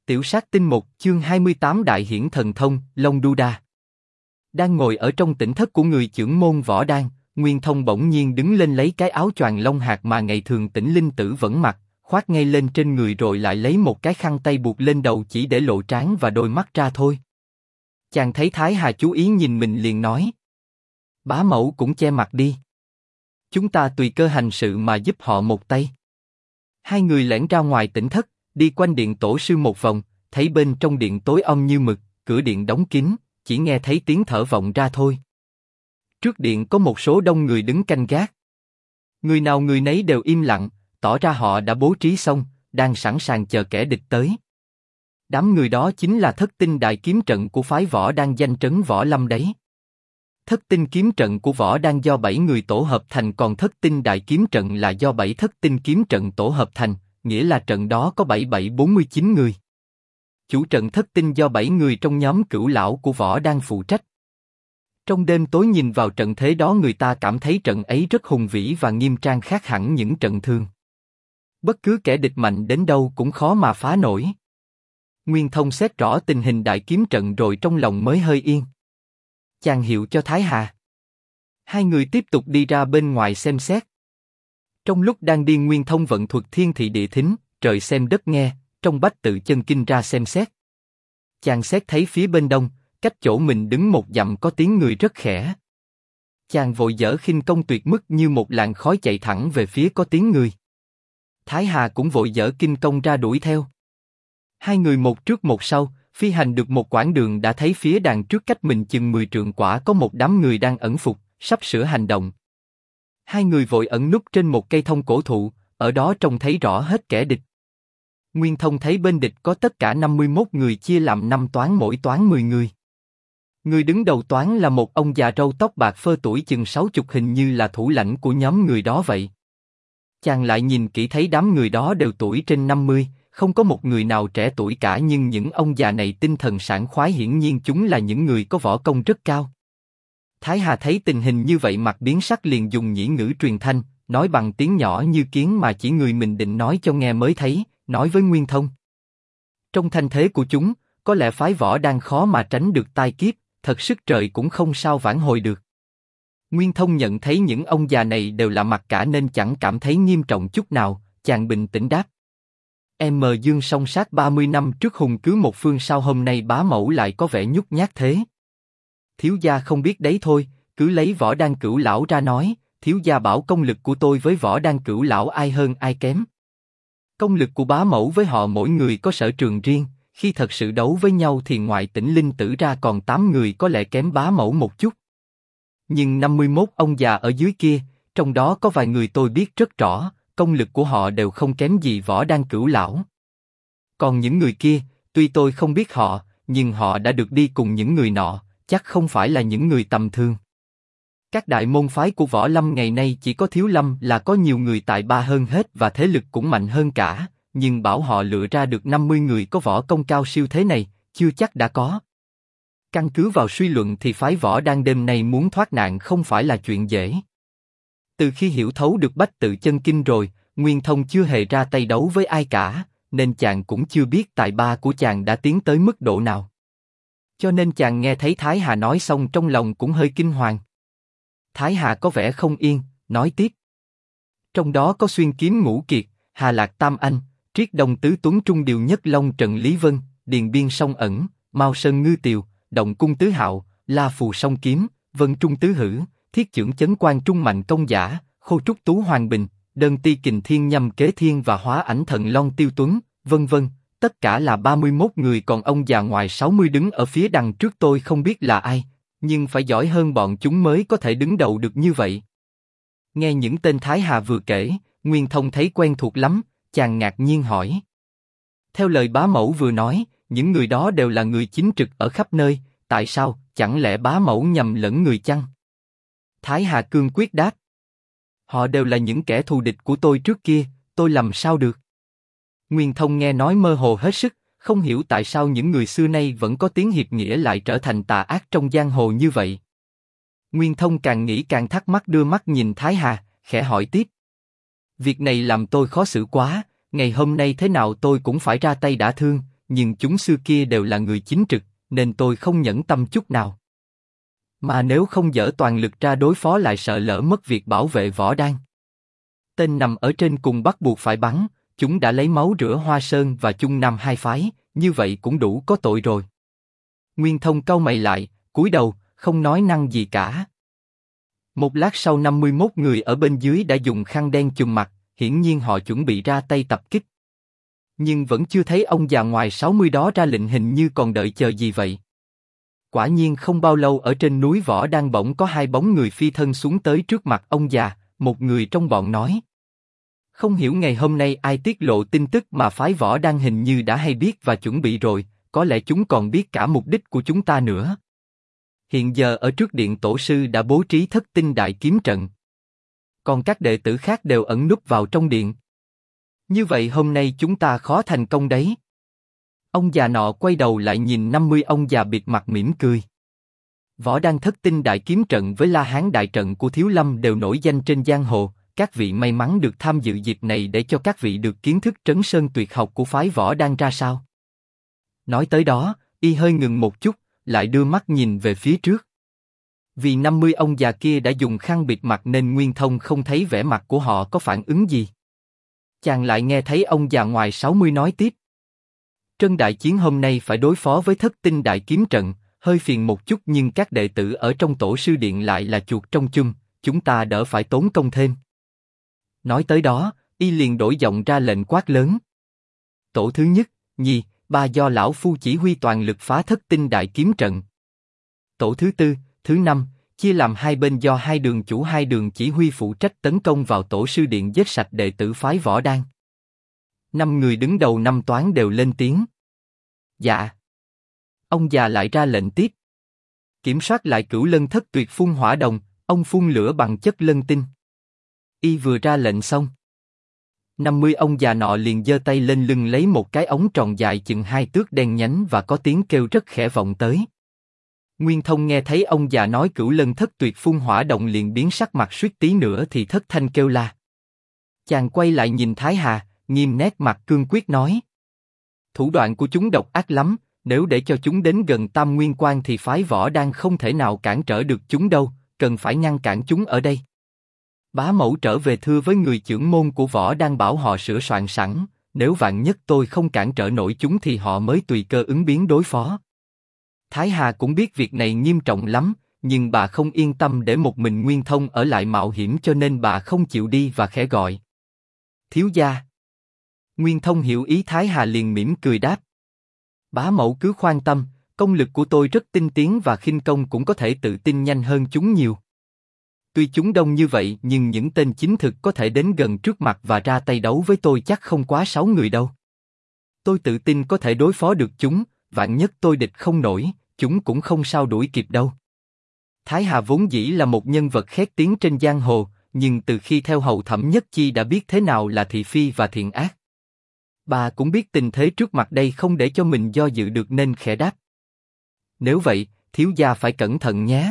Tiểu sát tinh 1, chương 28 Đại hiển thần thông, Long Đu Đa. Đang ngồi ở trong tỉnh thất của người chưởng môn Võ Đan, Nguyên Thông bỗng nhiên đứng lên lấy cái áo choàng long hạt mà ngày thường Tĩnh Linh Tử vẫn mặc, khoác ngay lên trên người rồi lại lấy một cái khăn tay buộc lên đầu chỉ để lộ trán và đôi mắt ra thôi. Chàng thấy Thái Hà chú ý nhìn mình liền nói: Bá mẫu cũng che mặt đi. Chúng ta tùy cơ hành sự mà giúp họ một tay. Hai người lẻn ra ngoài tỉnh thất, đi quanh điện tổ sư một vòng, thấy bên trong điện tối om như mực, cửa điện đóng kín, chỉ nghe thấy tiếng thở vọng ra thôi. Trước điện có một số đông người đứng canh gác. Người nào người nấy đều im lặng, tỏ ra họ đã bố trí xong, đang sẵn sàng chờ kẻ địch tới. Đám người đó chính là Thất Tinh Đại Kiếm Trận của phái Võ Đan danh trấn Võ Lâm đấy. Thất Tinh Kiếm Trận của Võ Đan do 7 người tổ hợp thành, còn Thất Tinh Đại Kiếm Trận là do 7 Thất Tinh Kiếm Trận tổ hợp thành, nghĩa là trận đó có 7749 người. Chủ trận Thất Tinh do 7 người trong nhóm Cửu Lão của Võ Đan phụ trách. Trong đêm tối nhìn vào trận thế đó, người ta cảm thấy trận ấy rất hùng vĩ và nghiêm trang, khác hẳn những trận thường. Bất cứ kẻ địch mạnh đến đâu cũng khó mà phá nổi. Nguyên Thông xét rõ tình hình đại kiếm trận rồi trong lòng mới hơi yên. Chàng hiệu cho Thái Hà. Hai người tiếp tục đi ra bên ngoài xem xét. Trong lúc đang đi, Nguyên Thông vận thuật thiên thị địa thính, trời xem đất nghe, trong Bách Tự Chân Kinh ra xem xét. Chàng xét thấy phía bên đông, cách chỗ mình đứng một dặm có tiếng người rất khẽ. Chàng vội dở khinh công tuyệt mức như một làn khói chạy thẳng về phía có tiếng người. Thái Hà cũng vội dở kinh công ra đuổi theo. Hai người một trước một sau, phi hành được một quãng đường đã thấy phía đằng trước cách mình chừng 10 trượng quả có một đám người đang ẩn phục, sắp sửa hành động. Hai người vội ẩn núp trên một cây thông cổ thụ, ở đó trông thấy rõ hết kẻ địch. Nguyên Thông thấy bên địch có tất cả 51 người chia làm 5 toán, mỗi toán 10 người. Người đứng đầu toán là một ông già râu tóc bạc phơ tuổi chừng 60, hình như là thủ lãnh của nhóm người đó vậy. Chàng lại nhìn kỹ thấy đám người đó đều tuổi trên 50, không có một người nào trẻ tuổi cả, nhưng những ông già này tinh thần sảng khoái, hiển nhiên chúng là những người có võ công rất cao. Thái Hà thấy tình hình như vậy mặt biến sắc, liền dùng nhĩ ngữ truyền thanh, nói bằng tiếng nhỏ như kiến mà chỉ người mình định nói cho nghe mới thấy, nói với Nguyên Thông: Trong thanh thế của chúng, có lẽ phái Võ Đan khó mà tránh được tai kiếp, thật sức trời cũng không sao vãn hồi được. Nguyên Thông nhận thấy những ông già này đều là mặt cả nên chẳng cảm thấy nghiêm trọng chút nào, chàng bình tĩnh đáp: Dương song sát 30 năm trước hùng cứ một phương, sao hôm nay bá mẫu lại có vẻ nhút nhát thế? Thiếu gia không biết đấy thôi, cứ lấy Võ Đan Cửu Lão ra nói, thiếu gia bảo công lực của tôi với Võ Đan Cửu Lão ai hơn ai kém. Công lực của bá mẫu với họ mỗi người có sở trường riêng, khi thật sự đấu với nhau thì ngoại Tĩnh Linh Tử ra còn 8 người có lẽ kém bá mẫu một chút. Nhưng 51 ông già ở dưới kia, trong đó có vài người tôi biết rất rõ, công lực của họ đều không kém gì Võ Đan Cửu Lão. Còn những người kia, tuy tôi không biết họ, nhưng họ đã được đi cùng những người nọ, chắc không phải là những người tầm thường. Các đại môn phái của Võ Lâm ngày nay chỉ có Thiếu Lâm là có nhiều người tài ba hơn hết và thế lực cũng mạnh hơn cả, nhưng bảo họ lựa ra được 50 người có võ công cao siêu thế này, chưa chắc đã có. Căn cứ vào suy luận thì phái Võ Đan đêm nay muốn thoát nạn không phải là chuyện dễ. Từ khi hiểu thấu được Bách Tự Chân Kinh rồi, Nguyên Thông chưa hề ra tay đấu với ai cả, nên chàng cũng chưa biết tài ba của chàng đã tiến tới mức độ nào. Cho nên chàng nghe thấy Thái Hà nói xong trong lòng cũng hơi kinh hoàng. Thái Hà có vẻ không yên, nói tiếp: Trong đó có Xuyên Kiếm Ngũ Kiệt, Hà Lạc Tam Anh, Triết Đông Tứ Tuấn, Trung Điều Nhất Long Trần Lý Vân, Điền Biên Song Ẩn, Mao Sơn Ngư Tiều, Động Cung Tứ Hạo, La Phù Song Kiếm, Vân Trung Tứ Hử, Thiết Chưởng Chấn Quan Trung Mạnh Công Giả, Khô Trúc Tú Hoàng Bình, Đơn Ti Kình Thiên Nhâm Kế Thiên và Hóa Ảnh Thần Long Tiêu Tuấn, vân vân, tất cả là 31 người, còn ông già ngoài 60 đứng ở phía đằng trước tôi không biết là ai, nhưng phải giỏi hơn bọn chúng mới có thể đứng đầu được như vậy. Nghe những tên Thái Hà vừa kể, Nguyên Thông thấy quen thuộc lắm, chàng ngạc nhiên hỏi: Theo lời bá mẫu vừa nói, những người đó đều là người chính trực ở khắp nơi, tại sao, chẳng lẽ bá mẫu nhầm lẫn người chăng? Thái Hà cương quyết đáp: Họ đều là những kẻ thù địch của tôi trước kia, tôi làm sao được? Nguyên Thông nghe nói mơ hồ hết sức, không hiểu tại sao những người xưa nay vẫn có tiếng hiệp nghĩa lại trở thành tà ác trong giang hồ như vậy. Nguyên Thông càng nghĩ càng thắc mắc, đưa mắt nhìn Thái Hà, khẽ hỏi tiếp: Việc này làm tôi khó xử quá, ngày hôm nay thế nào tôi cũng phải ra tay đả thương, nhưng chúng xưa kia đều là người chính trực, nên tôi không nhẫn tâm chút nào. Mà nếu không dở toàn lực ra đối phó lại sợ lỡ mất việc bảo vệ Võ Đan. Tên nằm ở trên cùng bắt buộc phải bắn, chúng đã lấy máu rửa Hoa Sơn và Chung Nam hai phái, như vậy cũng đủ có tội rồi. Nguyên Thông cau mày lại, cúi đầu, không nói năng gì cả. Một lát sau 51 người ở bên dưới đã dùng khăn đen chùm mặt, hiển nhiên họ chuẩn bị ra tay tập kích. Nhưng vẫn chưa thấy ông già ngoài 60 đó ra lệnh, hình như còn đợi chờ gì vậy. Quả nhiên không bao lâu ở trên núi Võ Đan bỗng có hai bóng người phi thân xuống tới trước mặt ông già, một người trong bọn nói. Không hiểu ngày hôm nay ai tiết lộ tin tức mà phái Võ Đan hình như đã hay biết và chuẩn bị rồi, có lẽ chúng còn biết cả mục đích của chúng ta nữa. Hiện giờ ở trước điện tổ sư đã bố trí thất tinh đại kiếm trận. Còn các đệ tử khác đều ẩn núp vào trong điện. Như vậy hôm nay chúng ta khó thành công đấy. Ông già nọ quay đầu lại nhìn 50 ông già bịt mặt mỉm cười. Võ Đan thất tinh đại kiếm trận với La Hán đại trận của Thiếu Lâm đều nổi danh trên giang hồ. Các vị may mắn được tham dự dịp này để cho các vị được kiến thức trấn sơn tuyệt học của phái Võ Đan ra sao. Nói tới đó, y hơi ngừng một chút, lại đưa mắt nhìn về phía trước. Vì 50 ông già kia đã dùng khăn bịt mặt nên Nguyên Thông không thấy vẻ mặt của họ có phản ứng gì. Chàng lại nghe thấy ông già ngoài 60 nói tiếp. Trân đại chiến hôm nay phải đối phó với thất tinh đại kiếm trận, hơi phiền một chút nhưng các đệ tử ở trong tổ sư điện lại là chuột trong chum, chúng ta đỡ phải tốn công thêm. Nói tới đó, y liền đổi giọng ra lệnh quát lớn. Tổ thứ nhất, nhì, ba do lão phu chỉ huy toàn lực phá thất tinh đại kiếm trận. Tổ thứ tư, thứ năm, chia làm hai bên do hai đường chủ hai đường chỉ huy phụ trách tấn công vào tổ sư điện giết sạch đệ tử phái Võ Đan. 5 người đứng đầu 5 toán đều lên tiếng. Dạ. Ông già lại ra lệnh tiếp. Kiểm soát lại Cửu Lân thất tuyệt phun hỏa đồng, ông phun lửa bằng chất lân tinh. Y vừa ra lệnh xong, 50 ông già nọ liền giơ tay lên lưng lấy một cái ống tròn dài chừng 2 tước đen nhánh và có tiếng kêu rất khẽ vọng tới. Nguyên Thông nghe thấy ông già nói Cửu Lân thất tuyệt phun hỏa động liền biến sắc mặt, suýt tí nữa thì thất thanh kêu la. Chàng quay lại nhìn Thái Hà, nghiêm nét mặt cương quyết nói. Thủ đoạn của chúng độc ác lắm, nếu để cho chúng đến gần Tam Nguyên Quan thì phái Võ Đan không thể nào cản trở được chúng đâu, cần phải ngăn cản chúng ở đây. Bá mẫu trở về thưa với người chưởng môn của Võ Đan bảo họ sửa soạn sẵn, nếu vạn nhất tôi không cản trở nổi chúng thì họ mới tùy cơ ứng biến đối phó. Thái Hà cũng biết việc này nghiêm trọng lắm, nhưng bà không yên tâm để một mình Nguyên Thông ở lại mạo hiểm cho nên bà không chịu đi và khẽ gọi. Thiếu gia. Nguyên Thông hiểu ý Thái Hà liền mỉm cười đáp. Bá mẫu cứ khoan tâm, công lực của tôi rất tinh tiến và khinh công cũng có thể tự tin nhanh hơn chúng nhiều. Tuy chúng đông như vậy nhưng những tên chính thực có thể đến gần trước mặt và ra tay đấu với tôi chắc không quá 6 người đâu. Tôi tự tin có thể đối phó được chúng, vạn nhất tôi địch không nổi, chúng cũng không sao đuổi kịp đâu. Thái Hà vốn dĩ là một nhân vật khét tiếng trên giang hồ, nhưng từ khi theo hầu Thẩm Nhất Chi đã biết thế nào là thị phi và thiện ác. Bà cũng biết tình thế trước mặt đây không để cho mình do dự được nên khẽ đáp. Nếu vậy, thiếu gia phải cẩn thận nhé.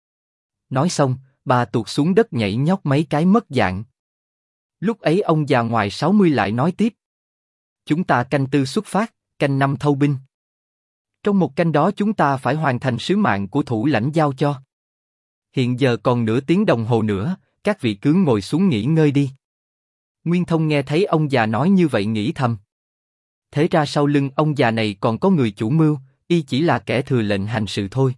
Nói xong, bà tuột xuống đất nhảy nhót mấy cái mất dạng. Lúc ấy ông già ngoài 60 lại nói tiếp. Chúng ta canh tư xuất phát, canh năm thâu binh. Trong một canh đó chúng ta phải hoàn thành sứ mạng của thủ lãnh giao cho. Hiện giờ còn nửa tiếng đồng hồ nữa, các vị cứ ngồi xuống nghỉ ngơi đi. Nguyên Thông nghe thấy ông già nói như vậy nghĩ thầm. Thế ra sau lưng ông già này còn có người chủ mưu, y chỉ là kẻ thừa lệnh hành sự thôi.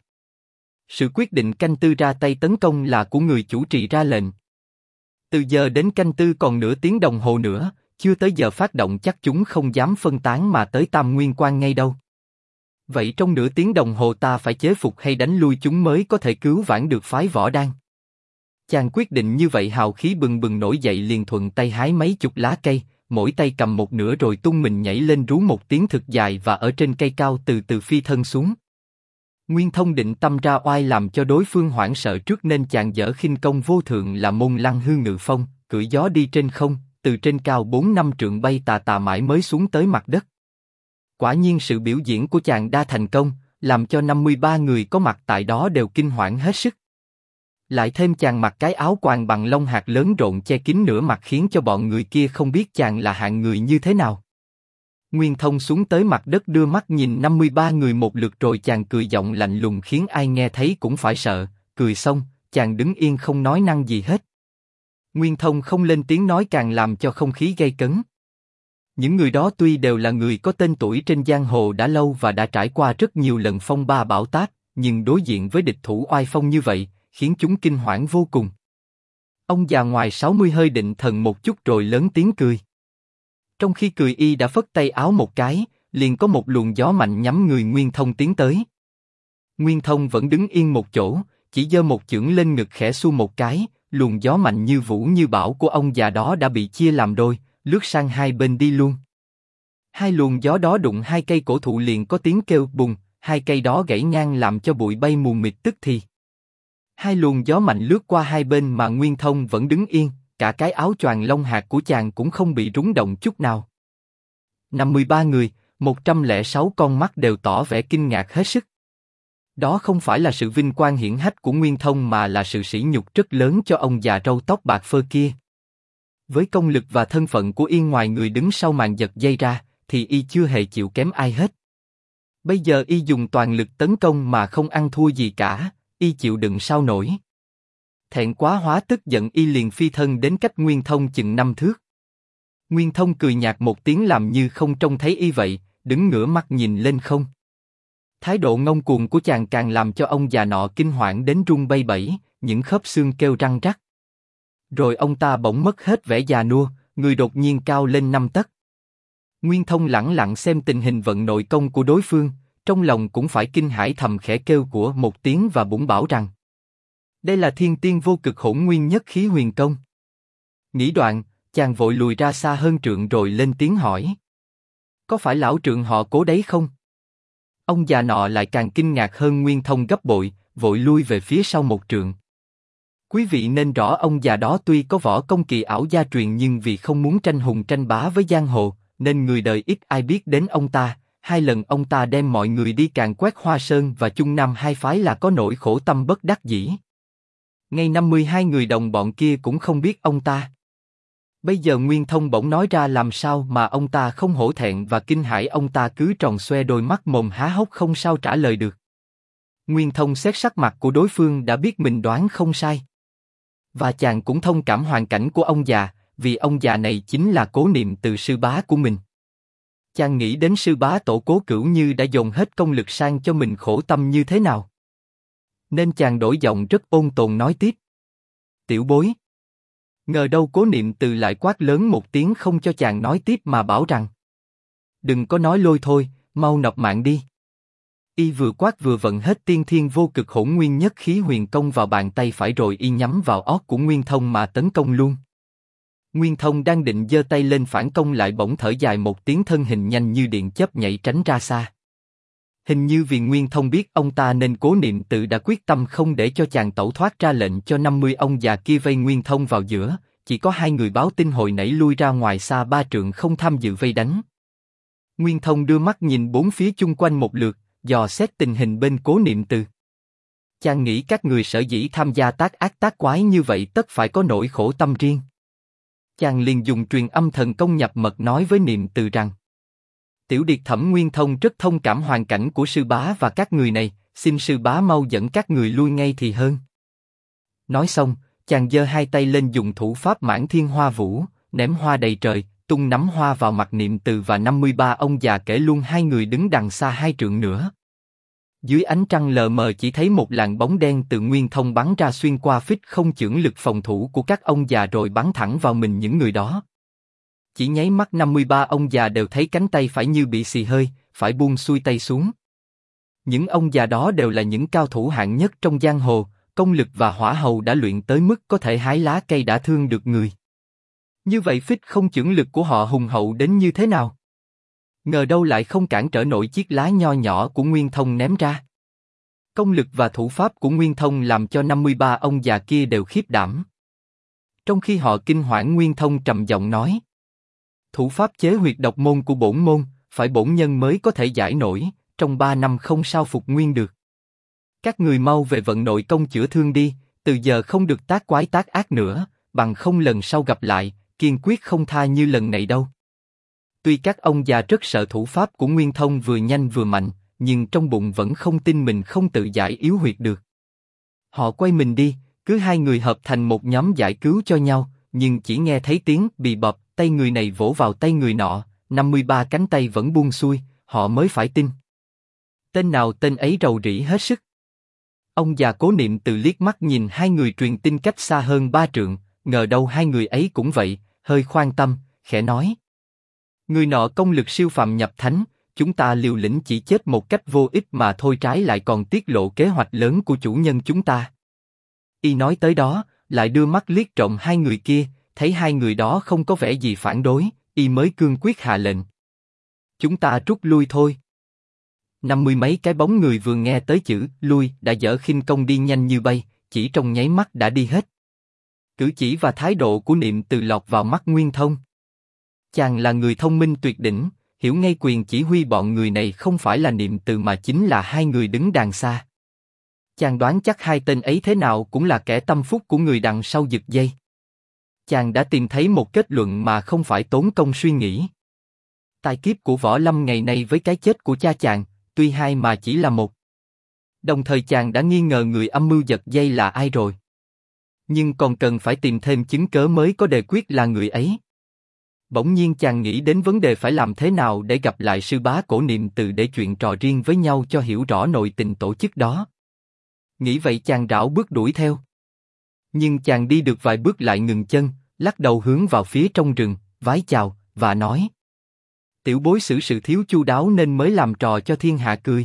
Sự quyết định canh tư ra tay tấn công là của người chủ trì ra lệnh. Từ giờ đến canh tư còn nửa tiếng đồng hồ nữa, chưa tới giờ phát động chắc chúng không dám phân tán mà tới Tam Nguyên Quan ngay đâu. Vậy trong nửa tiếng đồng hồ ta phải chế phục hay đánh lui chúng mới có thể cứu vãn được phái Võ Đan. Chàng quyết định như vậy hào khí bừng bừng nổi dậy liền thuận tay hái mấy chục lá cây, mỗi tay cầm một nửa rồi tung mình nhảy lên rú một tiếng thực dài và ở trên cây cao từ từ phi thân xuống. Nguyên Thông định tâm ra oai làm cho đối phương hoảng sợ trước nên chàng dở khinh công vô thượng là Môn Lăng Hư Ngự Phong, cưỡi gió đi trên không, từ trên cao 4-5 trượng bay tà tà mãi mới xuống tới mặt đất. Quả nhiên sự biểu diễn của chàng đa thành công, làm cho 53 người có mặt tại đó đều kinh hoảng hết sức. Lại thêm chàng mặc cái áo choàng bằng lông hạt lớn rộn che kín nửa mặt khiến cho bọn người kia không biết chàng là hạng người như thế nào. Nguyên Thông xuống tới mặt đất đưa mắt nhìn 53 người một lượt rồi chàng cười giọng lạnh lùng khiến ai nghe thấy cũng phải sợ, cười xong, chàng đứng yên không nói năng gì hết. Nguyên Thông không lên tiếng nói càng làm cho không khí gay cấn. Những người đó tuy đều là người có tên tuổi trên giang hồ đã lâu và đã trải qua rất nhiều lần phong ba bão táp, nhưng đối diện với địch thủ oai phong như vậy, khiến chúng kinh hoảng vô cùng. Ông già ngoài 60 hơi định thần một chút rồi lớn tiếng cười. Trong khi cười y đã phất tay áo một cái, liền có một luồng gió mạnh nhắm người Nguyên Thông tiến tới. Nguyên Thông vẫn đứng yên một chỗ, chỉ giơ một chưởng lên ngực khẽ xu một cái, luồng gió mạnh như vũ như bão của ông già đó đã bị chia làm đôi, lướt sang hai bên đi luôn. Hai luồng gió đó đụng hai cây cổ thụ liền có tiếng kêu bùng, hai cây đó gãy ngang làm cho bụi bay mù mịt tức thì. Hai luồng gió mạnh lướt qua hai bên mà Nguyên Thông vẫn đứng yên, cả cái áo choàng lông hạt của chàng cũng không bị rúng động chút nào. 53 người, 106 con mắt đều tỏ vẻ kinh ngạc hết sức. Đó không phải là sự vinh quang hiển hách của Nguyên Thông mà là sự sỉ nhục rất lớn cho ông già râu tóc bạc phơ kia. Với công lực và thân phận của y ngoài người đứng sau màn giật dây ra, thì y chưa hề chịu kém ai hết. Bây giờ y dùng toàn lực tấn công mà không ăn thua gì cả, y chịu đựng sao nổi. Thẹn quá hóa tức giận y liền phi thân đến cách Nguyên Thông chừng 5 thước. Nguyên Thông cười nhạt một tiếng làm như không trông thấy y vậy, đứng ngửa mắt nhìn lên không. Thái độ ngông cuồng của chàng càng làm cho ông già nọ kinh hoảng đến run bẩy bẩy, những khớp xương kêu răng rắc. Rồi ông ta bỗng mất hết vẻ già nua, người đột nhiên cao lên 5 tấc. Nguyên Thông lẳng lặng xem tình hình vận nội công của đối phương, trong lòng cũng phải kinh hãi thầm khẽ kêu của một tiếng và bủng bảo rằng đây là thiên tiên vô cực hỗn nguyên nhất khí huyền công. Nghĩ đoạn, chàng vội lùi ra xa hơn trượng rồi lên tiếng hỏi: có phải lão trượng họ Cố đấy không? Ông già nọ lại càng kinh ngạc hơn Nguyên Thông gấp bội, vội lui về phía sau một trượng. Quý vị nên rõ ông già đó tuy có võ công kỳ ảo gia truyền nhưng vì không muốn tranh hùng tranh bá với giang hồ, nên người đời ít ai biết đến ông ta. 2 lần ông ta đem mọi người đi càn quét Hoa Sơn và Trung Nam hai phái là có nỗi khổ tâm bất đắc dĩ. Ngay 52 người đồng bọn kia cũng không biết ông ta. Bây giờ Nguyên Thông bỗng nói ra làm sao mà ông ta không hổ thẹn và kinh hãi, ông ta cứ tròn xoe đôi mắt mồm há hốc không sao trả lời được. Nguyên Thông xét sắc mặt của đối phương đã biết mình đoán không sai. Và chàng cũng thông cảm hoàn cảnh của ông già, vì ông già này chính là Cố Niệm Từ sư bá của mình. Chàng nghĩ đến sư bá tổ Cố Cửu Như đã dồn hết công lực sang cho mình khổ tâm như thế nào. Nên chàng đổi giọng rất ôn tồn nói tiếp: tiểu bối. Ngờ đâu Cố Niệm Từ lại quát lớn một tiếng không cho chàng nói tiếp mà bảo rằng: đừng có nói lôi thôi, mau nộp mạng đi. Y vừa quát vừa vận hết tiên thiên vô cực hỗn nguyên nhất khí huyền công vào bàn tay phải rồi y nhắm vào ót của Nguyên Thông mà tấn công luôn. Nguyên Thông đang định giơ tay lên phản công lại bỗng thở dài một tiếng, thân hình nhanh như điện chớp nhảy tránh ra xa. Hình như vì Nguyên Thông biết ông ta nên Cố Niệm Tự đã quyết tâm không để cho chàng tẩu thoát, ra lệnh cho 50 ông già kia vây Nguyên Thông vào giữa, chỉ có 2 người báo tin hồi nãy lui ra ngoài xa 3 trượng không tham dự vây đánh. Nguyên Thông đưa mắt nhìn bốn phía chung quanh một lượt, dò xét tình hình bên Cố Niệm Từ. Chàng nghĩ các người sở dĩ tham gia tác ác tác quái như vậy tất phải có nỗi khổ tâm riêng. Chàng liền dùng truyền âm thần công nhập mật nói với Niệm Từ rằng: tiểu điệt Thẩm Nguyên Thông rất thông cảm hoàn cảnh của sư bá và các người này, xin sư bá mau dẫn các người lui ngay thì hơn. Nói xong, chàng giơ 2 tay lên dùng thủ pháp Mãn Thiên Hoa Vũ, ném hoa đầy trời, tung nắm hoa vào mặt Niệm Từ và 53 ông già, kể luôn 2 người đứng đằng xa 2 trượng nữa. Dưới ánh trăng lờ mờ chỉ thấy một làn bóng đen từ Nguyên Thông bắn ra xuyên qua phích không chưởng lực phòng thủ của các ông già rồi bắn thẳng vào mình những người đó. Chỉ nháy mắt 53 ông già đều thấy cánh tay phải như bị xì hơi, phải buông xuôi tay xuống. Những ông già đó đều là những cao thủ hạng nhất trong giang hồ, công lực và hỏa hầu đã luyện tới mức có thể hái lá cây đã thương được người. Như vậy phích không chưởng lực của họ hùng hậu đến như thế nào? Ngờ đâu lại không cản trở nổi chiếc lá nho nhỏ của Nguyên Thông ném ra. Công lực và thủ pháp của Nguyên Thông làm cho 53 ông già kia đều khiếp đảm. Trong khi họ kinh hoảng, Nguyên Thông trầm giọng nói: thủ pháp chế huyệt độc môn của bổn môn, phải bổn nhân mới có thể giải nổi, trong 3 năm không sao phục nguyên được. Các người mau về vận nội công chữa thương đi, từ giờ không được tác quái tác ác nữa, bằng không lần sau gặp lại, kiên quyết không tha như lần này đâu. Tuy các ông già rất sợ thủ pháp của Nguyên Thông vừa nhanh vừa mạnh, nhưng trong bụng vẫn không tin mình không tự giải yếu huyệt được. Họ quay mình đi, cứ hai người hợp thành một nhóm giải cứu cho nhau, nhưng chỉ nghe thấy tiếng bì bọp, tay người này vỗ vào tay người nọ, 53 cánh tay vẫn buông xuôi, họ mới phải tin. Tên nào tên ấy rầu rĩ hết sức. Ông già Cố Niệm Từ liếc mắt nhìn hai người truyền tin cách xa hơn 3 trượng, ngờ đâu hai người ấy cũng vậy, hơi khoan tâm, khẽ nói. Người nọ công lực siêu phàm nhập thánh, chúng ta liều lĩnh chỉ chết một cách vô ích mà thôi, trái lại còn tiết lộ kế hoạch lớn của chủ nhân chúng ta. Y nói tới đó, lại đưa mắt liếc trộm hai người kia, thấy hai người đó không có vẻ gì phản đối, Y mới cương quyết hạ lệnh. Chúng ta rút lui thôi. 50 mấy cái bóng người vừa nghe tới chữ lui đã dở khinh công đi nhanh như bay, chỉ trong nháy mắt đã đi hết. Cử chỉ và thái độ của Niệm Từ lọt vào mắt Nguyên Thông. Chàng là người thông minh tuyệt đỉnh, hiểu ngay quyền chỉ huy bọn người này không phải là Niệm Từ mà chính là hai người đứng đàng xa. Chàng đoán chắc hai tên ấy thế nào cũng là kẻ tâm phúc của người đằng sau giật dây. Chàng đã tìm thấy một kết luận mà không phải tốn công suy nghĩ. Tai kiếp của Võ Lâm ngày nay với cái chết của cha chàng, tuy hai mà chỉ là một. Đồng thời chàng đã nghi ngờ người âm mưu giật dây là ai rồi. Nhưng còn cần phải tìm thêm chứng cớ mới có đề quyết là người ấy. Bỗng nhiên chàng nghĩ đến vấn đề phải làm thế nào để gặp lại sư bá Cổ Niệm Từ để chuyện trò riêng với nhau cho hiểu rõ nội tình tổ chức đó. Nghĩ vậy chàng rảo bước đuổi theo. Nhưng chàng đi được vài bước lại ngừng chân, lắc đầu hướng vào phía trong rừng, vái chào, và nói. Tiểu bối xử sự thiếu chu đáo nên mới làm trò cho thiên hạ cười.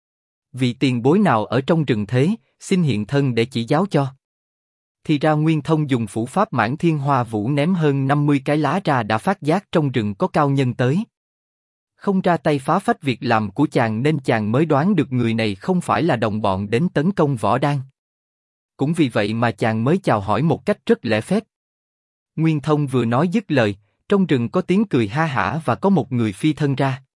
Vị tiền bối nào ở trong rừng thế, xin hiện thân để chỉ giáo cho. Thì ra Nguyên Thông dùng phủ pháp Mãn Thiên Hoa Vũ ném hơn 50 cái lá ra đã phát giác trong rừng có cao nhân tới. Không ra tay phá phách việc làm của chàng nên chàng mới đoán được người này không phải là đồng bọn đến tấn công Võ Đan. Cũng vì vậy mà chàng mới chào hỏi một cách rất lễ phép. Nguyên Thông vừa nói dứt lời, trong rừng có tiếng cười ha hả và có một người phi thân ra.